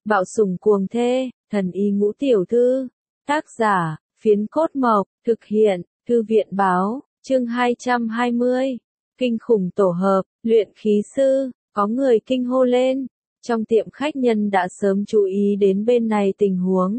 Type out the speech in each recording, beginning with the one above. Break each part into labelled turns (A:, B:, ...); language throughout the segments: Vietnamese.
A: Bạo sủng cuồng thê, thần y ngũ tiểu thư. Tác giả, Phiến Cốt Mộc, thực hiện, Thư viện báo, chương 220. Kinh khủng tổ hợp, luyện khí sư, có người kinh hô lên. Trong tiệm khách nhân đã sớm chú ý đến bên này tình huống.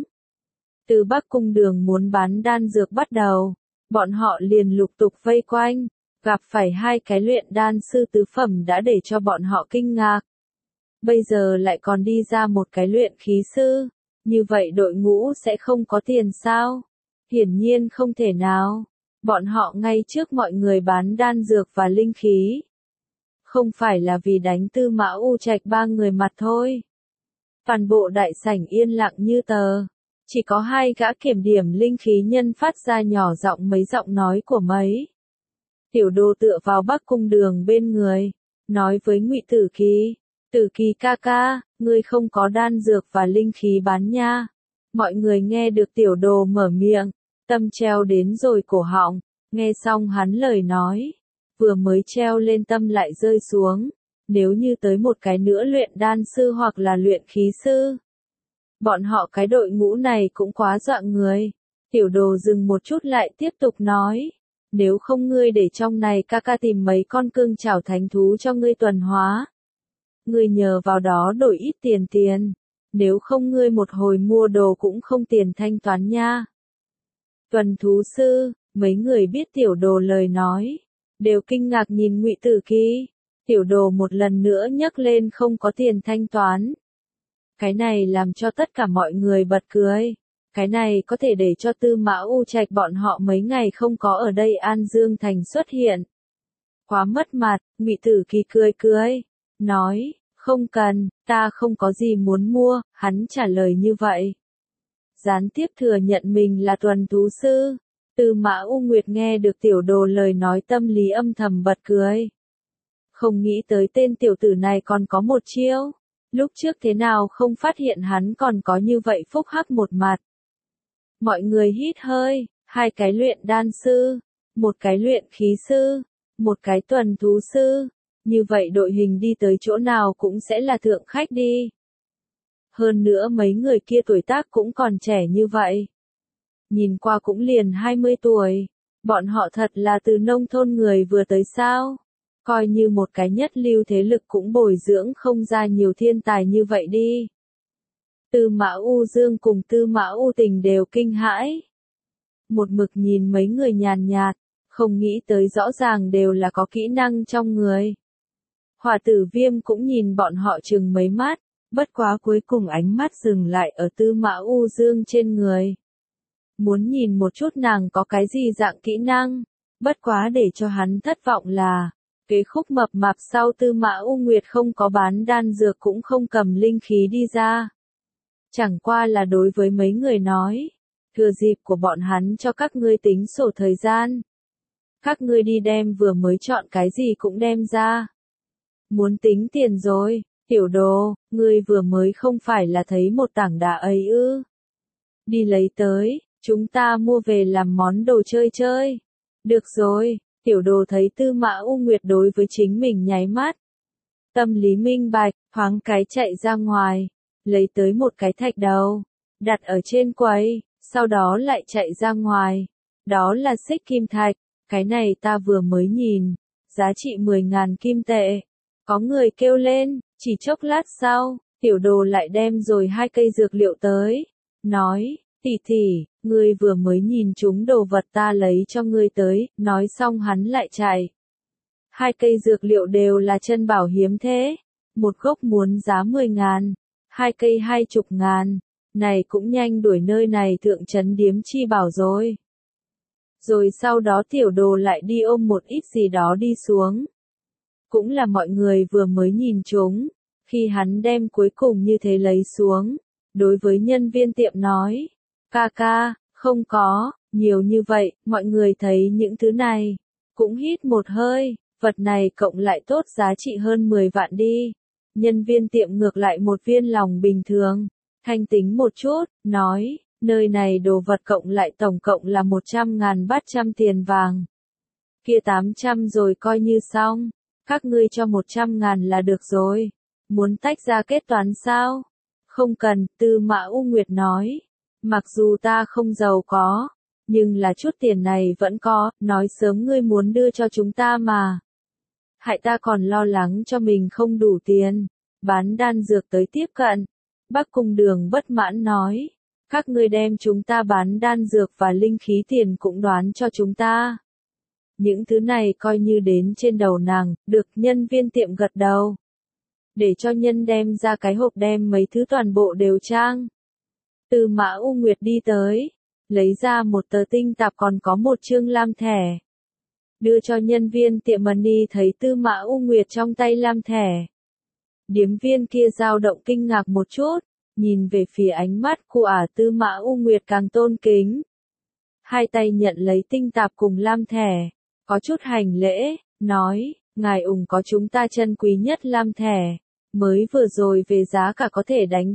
A: Từ Bắc Cung Đường muốn bán đan dược bắt đầu, bọn họ liền lục tục vây quanh, gặp phải hai cái luyện đan sư tứ phẩm đã để cho bọn họ kinh ngạc. Bây giờ lại còn đi ra một cái luyện khí sư, như vậy đội ngũ sẽ không có tiền sao? Hiển nhiên không thể nào, bọn họ ngay trước mọi người bán đan dược và linh khí. Không phải là vì đánh Tư Mã U Trạch ba người mặt thôi. Toàn bộ đại sảnh yên lặng như tờ, chỉ có hai gã kiểm điểm linh khí nhân phát ra nhỏ giọng mấy giọng nói của mấy. Tiểu Đồ tựa vào Bắc Cung Đường bên người, nói với Ngụy Tử Kỳ, Tử Kỳ ca ca, ngươi không có đan dược và linh khí bán nha. Mọi người nghe được Tiểu Đồ mở miệng, tâm treo đến rồi cổ họng, nghe xong hắn lời nói, vừa mới treo lên tâm lại rơi xuống, nếu như tới một cái nữa luyện đan sư hoặc là luyện khí sư. Bọn họ cái đội ngũ này cũng quá dọa người. Tiểu Đồ dừng một chút lại tiếp tục nói, nếu không ngươi để trong này ca ca tìm mấy con cương chảo thánh thú cho ngươi tuần hóa. Ngươi nhờ vào đó đổi ít tiền, nếu không ngươi một hồi mua đồ cũng không tiền thanh toán nha. Tuần thú sư, mấy người biết Tiểu Đồ lời nói, đều kinh ngạc nhìn Ngụy Tử Kỳ. Tiểu Đồ một lần nữa nhắc lên không có tiền thanh toán. Cái này làm cho tất cả mọi người bật cười. Cái này có thể để cho Tư Mã U Trạch bọn họ mấy ngày không có ở đây An Dương Thành xuất hiện. Quá mất mặt, Ngụy Tử Kỳ cười, nói, không cần, ta không có gì muốn mua, hắn trả lời như vậy. Gián tiếp thừa nhận mình là tuần thú sư. Tư Mã U Nguyệt nghe được Tiểu Đồ lời nói tâm lý âm thầm bật cười. Không nghĩ tới tên tiểu tử này còn có một chiêu. Lúc trước thế nào không phát hiện hắn còn có như vậy phúc hắc một mặt. Mọi người hít hơi, hai cái luyện đan sư, một cái luyện khí sư, một cái tuần thú sư. Như vậy đội hình đi tới chỗ nào cũng sẽ là thượng khách đi. Hơn nữa mấy người kia tuổi tác cũng còn trẻ như vậy. Nhìn qua cũng liền 20 tuổi. Bọn họ thật là từ nông thôn người vừa tới sao. Coi như một cái nhất lưu thế lực cũng bồi dưỡng không ra nhiều thiên tài như vậy đi. Tư Mã U Dương cùng Tư Mã U Tình đều kinh hãi. Một mực nhìn mấy người nhàn nhạt, không nghĩ tới rõ ràng đều là có kỹ năng trong người. Hỏa Tử Viêm cũng nhìn bọn họ chừng mấy mắt, bất quá cuối cùng ánh mắt dừng lại ở Tư Mã U Dương trên người. Muốn nhìn một chút nàng có cái gì dạng kỹ năng, bất quá để cho hắn thất vọng là, kế khúc mập mạp sau Tư Mã U Nguyệt không có bán đan dược cũng không cầm linh khí đi ra. Chẳng qua là đối với mấy người nói, thừa dịp của bọn hắn cho các ngươi tính sổ thời gian. Các ngươi đi đem vừa mới chọn cái gì cũng đem ra. Muốn tính tiền rồi, Tiểu Đồ, ngươi vừa mới không phải là thấy một tảng đá ấy ư. Đi lấy tới, chúng ta mua về làm món đồ chơi. Được rồi, Tiểu Đồ thấy Tư Mã U Nguyệt đối với chính mình nháy mắt. Tâm lý minh bạch, thoáng cái chạy ra ngoài, lấy tới một cái thạch đầu, đặt ở trên quầy, sau đó lại chạy ra ngoài. Đó là xích kim thạch, cái này ta vừa mới nhìn, giá trị 10.000 kim tệ. Có người kêu lên, chỉ chốc lát sau, Tiểu Đồ lại đem rồi hai cây dược liệu tới, nói, tỷ, ngươi vừa mới nhìn chúng đồ vật ta lấy cho ngươi tới, nói xong hắn lại chạy. Hai cây dược liệu đều là chân bảo hiếm thế, một gốc muốn giá 10.000, hai cây 20.000, này cũng nhanh đuổi nơi này thượng trấn điếm chi bảo rồi. Rồi sau đó Tiểu Đồ lại đi ôm một ít gì đó đi xuống. Cũng là mọi người vừa mới nhìn chúng, khi hắn đem cuối cùng như thế lấy xuống, đối với nhân viên tiệm nói, ca, không có, nhiều như vậy, mọi người thấy những thứ này, cũng hít một hơi, vật này cộng lại tốt giá trị hơn 10 vạn đi. Nhân viên tiệm ngược lại một viên lòng bình thường, thanh tính một chút, nói, nơi này đồ vật cộng lại tổng cộng là 100.000 bát trăm tiền vàng. Kia 800 rồi coi như xong, các ngươi cho 100.000 là được rồi. Muốn tách ra kết toán sao? Không cần, Tư Mã U Nguyệt nói. Mặc dù ta không giàu có, nhưng là chút tiền này vẫn có, nói sớm ngươi muốn đưa cho chúng ta mà. Hại ta còn lo lắng cho mình không đủ tiền, bán đan dược tới tiếp cận. Bắc Cung Đường bất mãn nói, các ngươi đem chúng ta bán đan dược và linh khí tiền cũng đoán cho chúng ta. Những thứ này coi như đến trên đầu nàng, được nhân viên tiệm gật đầu. Để cho nhân đem ra cái hộp đem mấy thứ toàn bộ đều trang. Tư Mã U Nguyệt đi tới, lấy ra một tờ tinh tạp còn có một chương lam thẻ. Đưa cho nhân viên tiệm money thấy Tư Mã U Nguyệt trong tay lam thẻ. Điếm viên kia dao động kinh ngạc một chút, nhìn về phía ánh mắt của Tư Mã U Nguyệt càng tôn kính. Hai tay nhận lấy tinh tạp cùng lam thẻ, có chút hành lễ, nói, ngài ủng có chúng ta chân quý nhất lam thẻ, mới vừa rồi về giá cả có thể đánh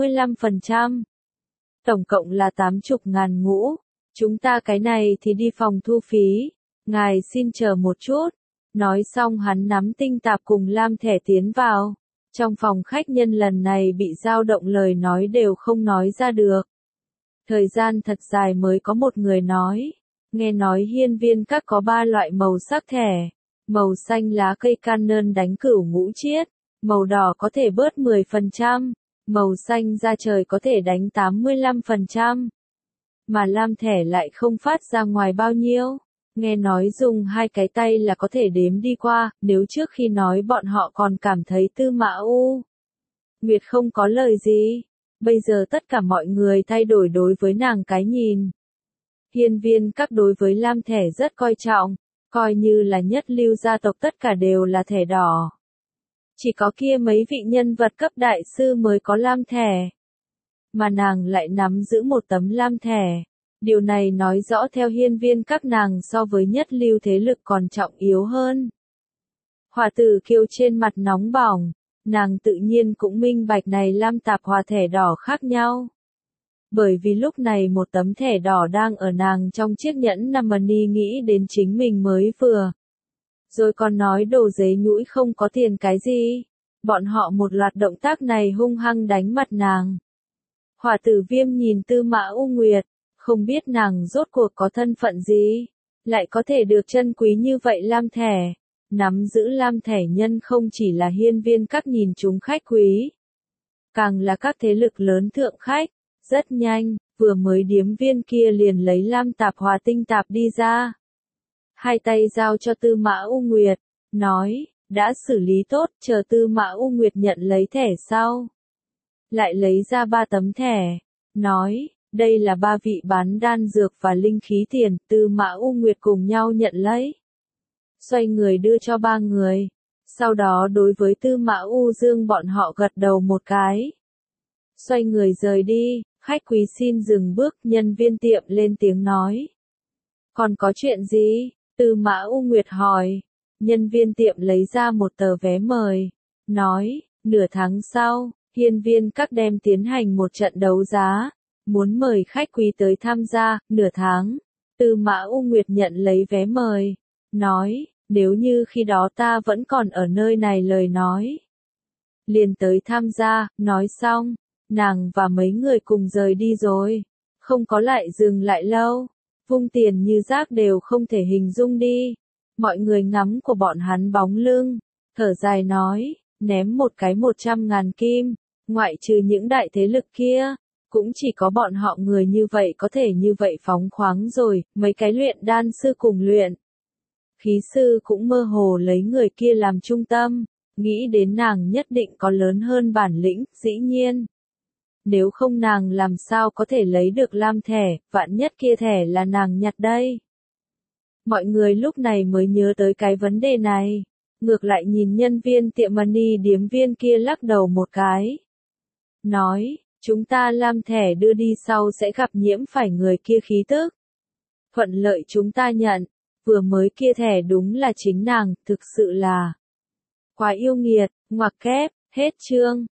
A: 85%. Tổng cộng là 80.000 ngũ, chúng ta cái này thì đi phòng thu phí, ngài xin chờ một chút. Nói xong hắn nắm tinh tạp cùng lam thẻ tiến vào. Trong phòng khách nhân lần này bị dao động lời nói đều không nói ra được. Thời gian thật dài mới có một người nói, nghe nói hiên viên các có 3 loại màu sắc thẻ, màu xanh lá cây canon đánh cửu ngũ chiết, màu đỏ có thể bớt 10%, màu xanh da trời có thể đánh 85%, mà lam thẻ lại không phát ra ngoài bao nhiêu. Nghe nói dùng 2 cái tay là có thể đếm đi qua, nếu trước khi nói bọn họ còn cảm thấy Tư Mã U Nguyệt không có lời gì. Bây giờ tất cả mọi người thay đổi đối với nàng cái nhìn. Hiên viên các đối với lam thẻ rất coi trọng, coi như là nhất lưu gia tộc tất cả đều là thẻ đỏ. Chỉ có kia mấy vị nhân vật cấp đại sư mới có lam thẻ. Mà nàng lại nắm giữ một tấm lam thẻ. Điều này nói rõ theo hiên viên các nàng so với nhất lưu thế lực còn trọng yếu hơn. Hòa Tử Kiều trên mặt nóng bỏng, nàng tự nhiên cũng minh bạch này lam tạp hòa thẻ đỏ khác nhau. Bởi vì lúc này một tấm thẻ đỏ đang ở nàng trong chiếc nhẫn Namani nghĩ đến chính mình mới vừa. Rồi còn nói đồ giấy nhũi không có tiền cái gì. Bọn họ một loạt động tác này hung hăng đánh mặt nàng. Hòa Tử Viêm nhìn Tư Mã U Nguyệt, không biết nàng rốt cuộc có thân phận gì, lại có thể được chân quý như vậy lam thẻ. Nắm giữ lam thẻ nhân không chỉ là hiên viên các nhìn chúng khách quý, càng là các thế lực lớn thượng khách. Rất nhanh, vừa mới điếm viên kia liền lấy lam tạp hòa tinh tạp đi ra. Hai tay giao cho Tư Mã U Nguyệt, nói, đã xử lý tốt, chờ Tư Mã U Nguyệt nhận lấy thẻ sau. Lại lấy ra 3 tấm thẻ, nói, đây là 3 vị bán đan dược và linh khí tiền, Tư Mã U Nguyệt cùng nhau nhận lấy. Xoay người đưa cho 3 người, sau đó đối với Tư Mã U Dương bọn họ gật đầu một cái. Xoay người rời đi, khách quý xin dừng bước, nhân viên tiệm lên tiếng nói. Còn có chuyện gì? Tư Mã U Nguyệt hỏi. Nhân viên tiệm lấy ra một tờ vé mời, nói, nửa tháng sau, hiên viên các đem tiến hành một trận đấu giá, muốn mời khách quý tới tham gia, nửa tháng. Tư Mã U Nguyệt nhận lấy vé mời, nói, nếu như khi đó ta vẫn còn ở nơi này lời nói. Liền tới tham gia, nói xong, nàng và mấy người cùng rời đi rồi, không có lại dừng lại lâu, vung tiền như rác đều không thể hình dung đi. Mọi người ngắm của bọn hắn bóng lưng, thở dài nói, ném một cái 100.000 kim, ngoại trừ những đại thế lực kia, cũng chỉ có bọn họ người như vậy có thể như vậy phóng khoáng rồi, mấy cái luyện đan sư cùng luyện. Khí sư cũng mơ hồ lấy người kia làm trung tâm, nghĩ đến nàng nhất định có lớn hơn bản lĩnh, dĩ nhiên. Nếu không nàng làm sao có thể lấy được lam thẻ, vạn nhất kia thẻ là nàng nhặt đây. Mọi người lúc này mới nhớ tới cái vấn đề này. Ngược lại nhìn nhân viên tiệm money điếm viên kia lắc đầu một cái. Nói, chúng ta lam thẻ đưa đi sau sẽ gặp nhiễm phải người kia khí tức. Thuận lợi chúng ta nhận, vừa mới kia thẻ đúng là chính nàng, thực sự là quá yêu nghiệt, ngoặc kép, hết chương.